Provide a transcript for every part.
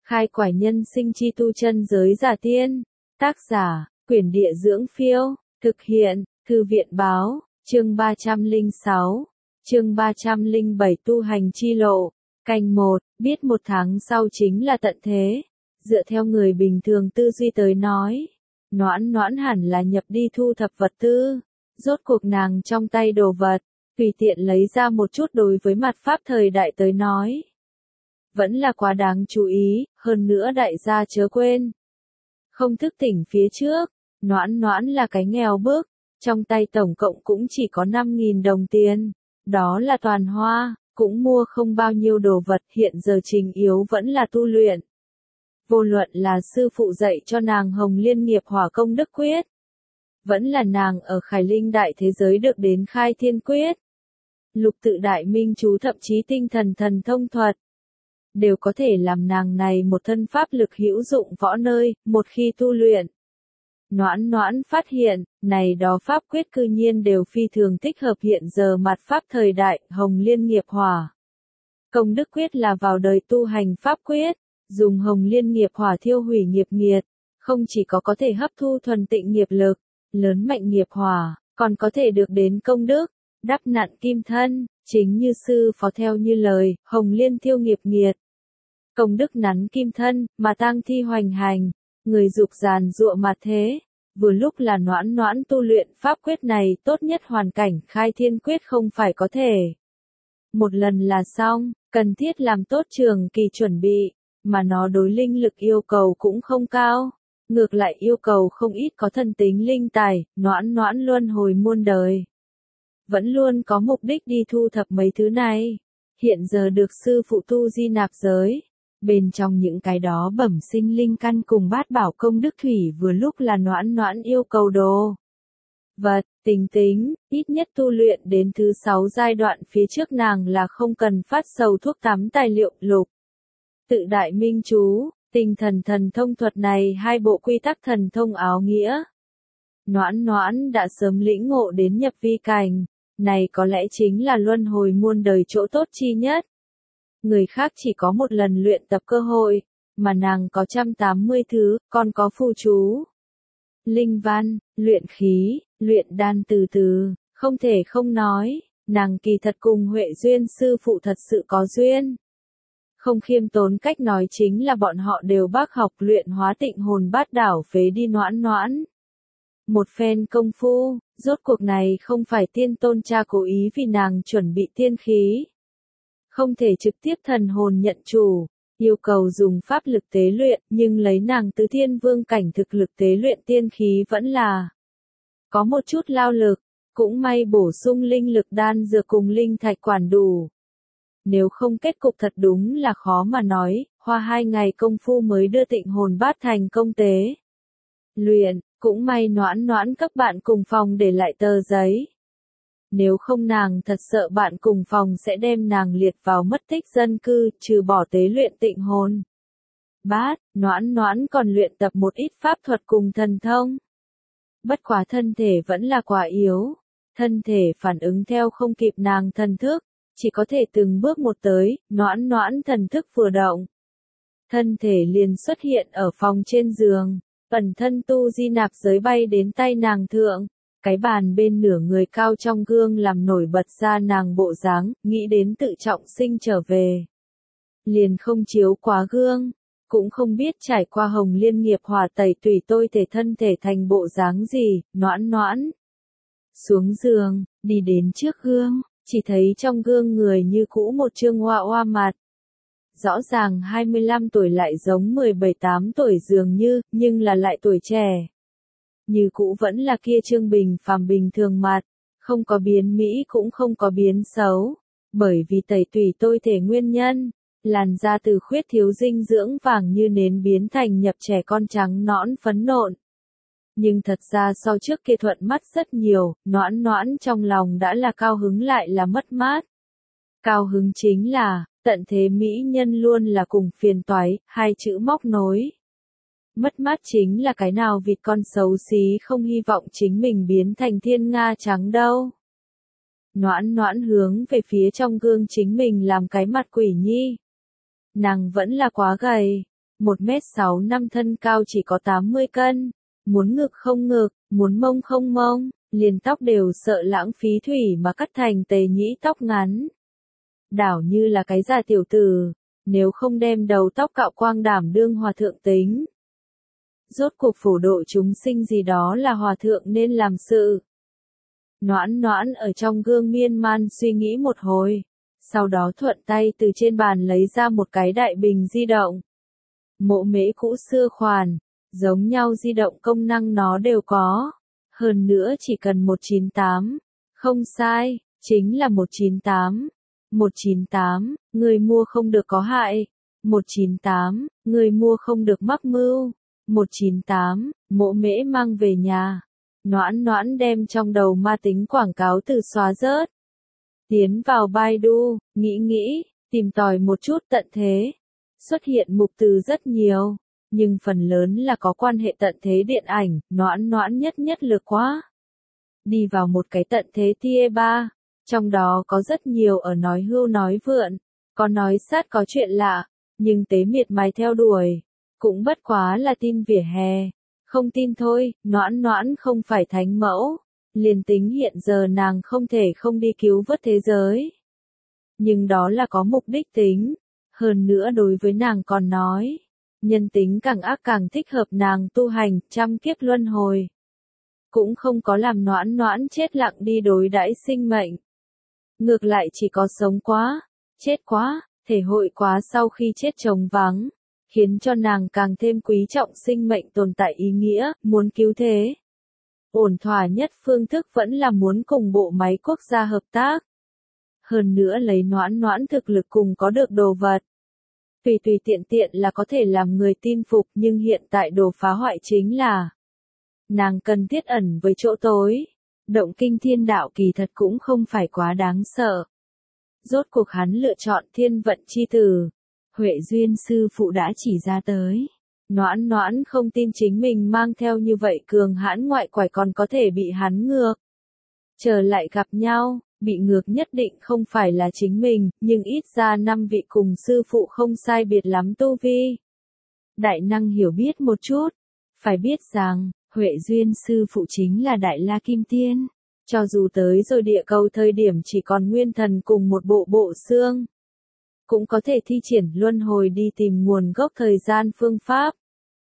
Khai quải nhân sinh chi tu chân giới giả tiên. Tác giả, Quyển Địa Dưỡng Phiêu. Thực hiện, Thư viện Báo. Chương 306. Chương 307 Tu hành chi lộ. Canh 1, biết một tháng sau chính là tận thế. Dựa theo người bình thường tư duy tới nói, Noãn Noãn hẳn là nhập đi thu thập vật tư. Rốt cuộc nàng trong tay đồ vật, tùy tiện lấy ra một chút đối với mặt pháp thời đại tới nói. Vẫn là quá đáng chú ý, hơn nữa đại gia chớ quên. Không thức tỉnh phía trước, Noãn Noãn là cái nghèo bước, trong tay tổng cộng cũng chỉ có 5.000 đồng tiền. Đó là toàn hoa, cũng mua không bao nhiêu đồ vật, hiện giờ trình yếu vẫn là tu luyện. Vô luận là sư phụ dạy cho nàng Hồng Liên Nghiệp Hỏa Công Đức Quyết, vẫn là nàng ở Khải Linh Đại thế giới được đến Khai Thiên Quyết, Lục Tự Đại Minh Chú, thậm chí Tinh Thần Thần Thông Thuật, đều có thể làm nàng này một thân pháp lực hữu dụng võ nơi, một khi tu luyện. Noãn Noãn phát hiện, này đó pháp quyết cư nhiên đều phi thường thích hợp hiện giờ mặt pháp thời đại, Hồng Liên Nghiệp Hỏa Công Đức Quyết là vào đời tu hành pháp quyết, dùng Hồng Liên Nghiệp Hỏa thiêu hủy nghiệp nghiệt, không chỉ có thể hấp thu thuần tịnh nghiệp lực, lớn mạnh nghiệp hỏa, còn có thể được đến công đức, đắp nặn kim thân, chính như sư phó theo như lời, Hồng Liên thiêu nghiệp nghiệt. Công đức nắn kim thân, mà tang thi hoành hành, người dục giàn giụa mà thế. Vừa lúc là Noãn Noãn tu luyện pháp quyết này tốt nhất hoàn cảnh Khai Thiên Quyết không phải có thể. Một lần là xong, cần thiết làm tốt trường kỳ chuẩn bị, mà nó đối linh lực yêu cầu cũng không cao. Ngược lại yêu cầu không ít có thần tính linh tài, Noãn Noãn luân hồi muôn đời. Vẫn luôn có mục đích đi thu thập mấy thứ này. Hiện giờ được sư phụ tu di nạp giới. Bên trong những cái đó bẩm sinh linh căn cùng bát bảo công đức thủy vừa lúc là Noãn Noãn yêu cầu đồ vật, tính, ít nhất tu luyện đến thứ 6 giai đoạn phía trước nàng là không cần phát sầu thuốc tắm tài liệu. Lục Tự Đại Minh Chú, Tinh Thần Thần Thông Thuật này hai bộ quy tắc thần thông áo nghĩa. Noãn Noãn đã sớm lĩnh ngộ đến nhập vi cảnh, này có lẽ chính là luân hồi muôn đời chỗ tốt chi nhất. Người khác chỉ có một lần luyện tập cơ hội, mà nàng có 180 thứ, còn có phù chú, linh văn, luyện khí, luyện đan từ, không thể không nói, nàng kỳ thật cùng Huệ Duyên sư phụ thật sự có duyên. Không khiêm tốn cách nói chính là bọn họ đều bác học luyện hóa tịnh hồn bát đảo phế đi Noãn Noãn. Một phen công phu, rốt cuộc này không phải tiên tôn cha cố ý vì nàng chuẩn bị tiên khí. Không thể trực tiếp thần hồn nhận chủ, yêu cầu dùng pháp lực tế luyện, nhưng lấy nàng tứ thiên vương cảnh thực lực tế luyện tiên khí vẫn là có một chút lao lực, cũng may bổ sung linh lực đan dược cùng linh thạch quản đủ. Nếu không kết cục thật đúng là khó mà nói, hoa 2 ngày công phu mới đưa tịnh hồn bát thành công tế luyện, cũng may Noãn Noãn các bạn cùng phòng để lại tờ giấy. Nếu không nàng thật sợ bạn cùng phòng sẽ đem nàng liệt vào mất tích dân cư, trừ bỏ tế luyện tịnh hồn bát, Noãn Noãn còn luyện tập một ít pháp thuật cùng thần thông. Bất quá thân thể vẫn là quá yếu, thân thể phản ứng theo không kịp nàng thần thức, chỉ có thể từng bước một tới, Noãn Noãn thần thức vừa động. Thân thể liền xuất hiện ở phòng trên giường, ẩn thân tu di nạp giới bay đến tay nàng thượng. Cái bàn bên nửa người cao trong gương làm nổi bật ra nàng bộ dáng, nghĩ đến tự trọng sinh trở về. Liền không chiếu quá gương, cũng không biết trải qua Hồng Liên Nghiệp Hỏa tẩy tùy tôi thể thân thể thành bộ dáng gì, Noãn Noãn. Xuống giường, đi đến trước gương, chỉ thấy trong gương người như cũ một trương hoa hoa mặt. Rõ ràng 25 tuổi lại giống 17-8 tuổi dường như, nhưng là lại tuổi trẻ. Như cũ vẫn là kia trương bình phàm bình thường mặt, không có biến mỹ cũng không có biến xấu, bởi vì tẩy tùy tôi thể nguyên nhân, làn da từ khuyết thiếu dinh dưỡng vàng như nến biến thành nhập trẻ con trắng nõn phấn nộn. Nhưng thật ra so trước kia thuận mắt rất nhiều, Noãn Noãn trong lòng đã là cao hứng lại là mất mát. Cao hứng chính là, tận thế mỹ nhân luôn là cùng phiền toái, hai chữ móc nối. Mất mát chính là cái nào vịt con xấu xí không hy vọng chính mình biến thành thiên nga trắng đâu. Noãn Noãn hướng về phía trong gương chính mình làm cái mặt quỷ nhi. Nàng vẫn là quá gầy, 1m65 thân cao chỉ có 80 cân, muốn ngực không ngực, muốn mông không mông, liền tóc đều sợ lãng phí thủy mà cắt thành tề nhĩ tóc ngắn. Đảo như là cái già tiểu tử, nếu không đem đầu tóc cạo quang đảm đương hòa thượng tính. Rốt cuộc phổ độ chúng sinh gì đó là hòa thượng nên làm sự. Noãn noãn ở trong gương miên man suy nghĩ một hồi, sau đó thuận tay từ trên bàn lấy ra một cái đại bình di động. Mộ mễ cũ xưa khoản, giống nhau di động công năng nó đều có. Hơn nữa chỉ cần 198, không sai, chính là 198. 198, người mua không được có hại. 198, người mua không được mắc mưu. 198, mộ mễ mang về nhà. Noãn noãn đem trong đầu ma tính quảng cáo từ xóa rớt. Tiến vào Baidu, nghĩ, tìm tòi một chút tận thế. Xuất hiện mục từ rất nhiều, nhưng phần lớn là có quan hệ tận thế điện ảnh, noãn noãn nhất lược quá. Đi vào một cái tận thế tier 3, trong đó có rất nhiều ở nói hưu nói vượn, có nói sát có chuyện lạ, nhưng tế miệt mài theo đuổi, cũng bất quá là tin vỉa hè. Không tin thôi, noãn noãn không phải thánh mẫu, liền tính hiện giờ nàng không thể không đi cứu vớt thế giới. Nhưng đó là có mục đích tính, hơn nữa đối với nàng còn nói, nhân tính càng ác càng thích hợp nàng tu hành, trăm kiếp luân hồi. Cũng không có làm noãn noãn chết lặng đi đối đãi sinh mệnh. Ngược lại chỉ có sống quá, chết quá, thể hội quá sau khi chết trống vắng, khiến cho nàng càng thêm quý trọng sinh mệnh tồn tại ý nghĩa, muốn cứu thế. Ổn thỏa nhất phương thức vẫn là muốn cùng bộ máy quốc gia hợp tác. Hơn nữa lấy noãn noãn thực lực cùng có được đồ vật. Tùy tiện tiện là có thể làm người tin phục, nhưng hiện tại đồ phá hoại chính là nàng cần thiết ẩn với chỗ tối. Động kinh thiên đạo kỳ thật cũng không phải quá đáng sợ. Rốt cuộc hắn lựa chọn thiên vận chi tử. Huệ Duyên sư phụ đã chỉ ra tới. Noãn noãn không tin chính mình mang theo như vậy cường hãn ngoại quải còn có thể bị hắn ngược. Trở lại gặp nhau, bị ngược nhất định không phải là chính mình, nhưng ít ra 5 vị cùng sư phụ không sai biệt lắm tu vi. Đại năng hiểu biết một chút, phải biết rằng, Huệ Duyên sư phụ chính là Đại La Kim Tiên. Cho dù tới rồi địa cầu thời điểm chỉ còn nguyên thần cùng một bộ xương, cũng có thể thi triển luân hồi đi tìm nguồn gốc thời gian phương pháp.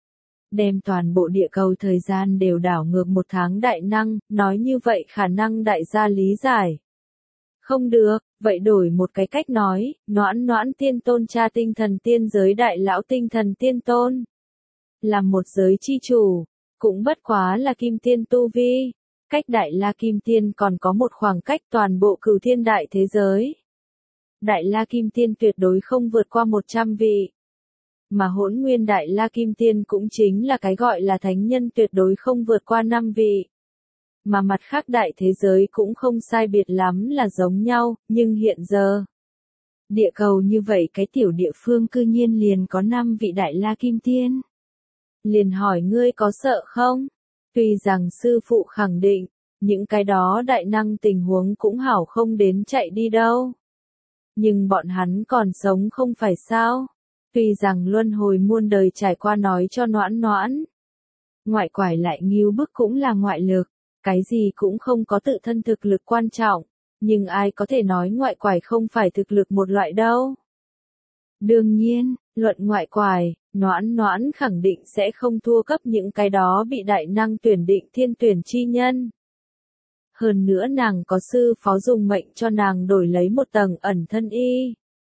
Đem toàn bộ địa cầu thời gian đều đảo ngược 1 tháng đại năng, nói như vậy khả năng đại gia lý giải. Không được, vậy đổi một cái cách nói, noãn noãn tiên tôn cha tinh thần tiên giới đại lão tinh thần tiên tôn. Làm một giới chi chủ, cũng bất quá là kim tiên tu vi, cách đại la kim tiên còn có một khoảng cách toàn bộ cửu thiên đại thế giới. Đại la kim tiên tuyệt đối không vượt qua 100 vị. Mà hỗn nguyên đại la kim tiên cũng chính là cái gọi là thánh nhân tuyệt đối không vượt qua 5 vị. Mà mặt khác đại thế giới cũng không sai biệt lắm là giống nhau, nhưng hiện giờ, địa cầu như vậy cái tiểu địa phương cư nhiên liền có 5 vị đại la kim tiên. Liền hỏi ngươi có sợ không? Tuy rằng sư phụ khẳng định, những cái đó đại năng tình huống cũng hảo không đến chạy đi đâu. Nhưng bọn hắn còn sống không phải sao? Tuy rằng luân hồi muôn đời trải qua nói cho noãn noãn. Ngoại quải lại nghiêu bức cũng là ngoại lực, cái gì cũng không có tự thân thực lực quan trọng, nhưng ai có thể nói ngoại quải không phải thực lực một loại đâu. Đương nhiên, luận ngoại quải, noãn noãn khẳng định sẽ không thua cấp những cái đó bị đại năng tuyển định thiên tuyển chi nhân. Hơn nữa nàng có sư phó dùng mệnh cho nàng đổi lấy một tầng ẩn thân y.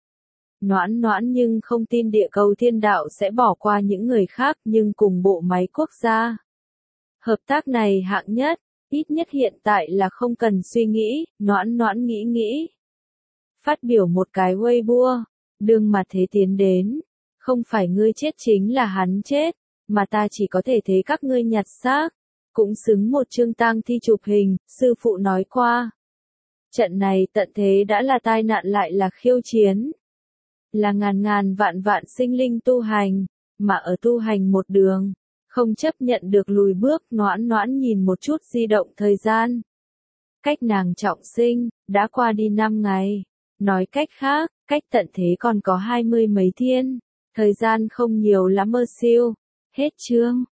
Noãn noãn nhưng không tin địa cầu thiên đạo sẽ bỏ qua những người khác, nhưng cùng bộ máy quốc gia. Hợp tác này hạng nhất, ít nhất hiện tại là không cần suy nghĩ, noãn noãn nghĩ. Phát biểu một cái Weibo, đương mà thế tiến đến, không phải ngươi chết chính là hắn chết, mà ta chỉ có thể thế các ngươi nhặt xác, cũng xứng một chương tang thi chụp hình, sư phụ nói qua. Trận này tận thế đã là tai nạn lại là khiêu chiến. Là ngàn vạn sinh linh tu hành, mà ở tu hành một đường, không chấp nhận được lùi bước. Noãn noãn nhìn một chút di động thời gian. Cách nàng trọng sinh, đã qua đi 5 ngày. Nói cách khác, cách tận thế còn có 20 mấy thiên. Thời gian không nhiều lắm mơ siêu. Hết chương.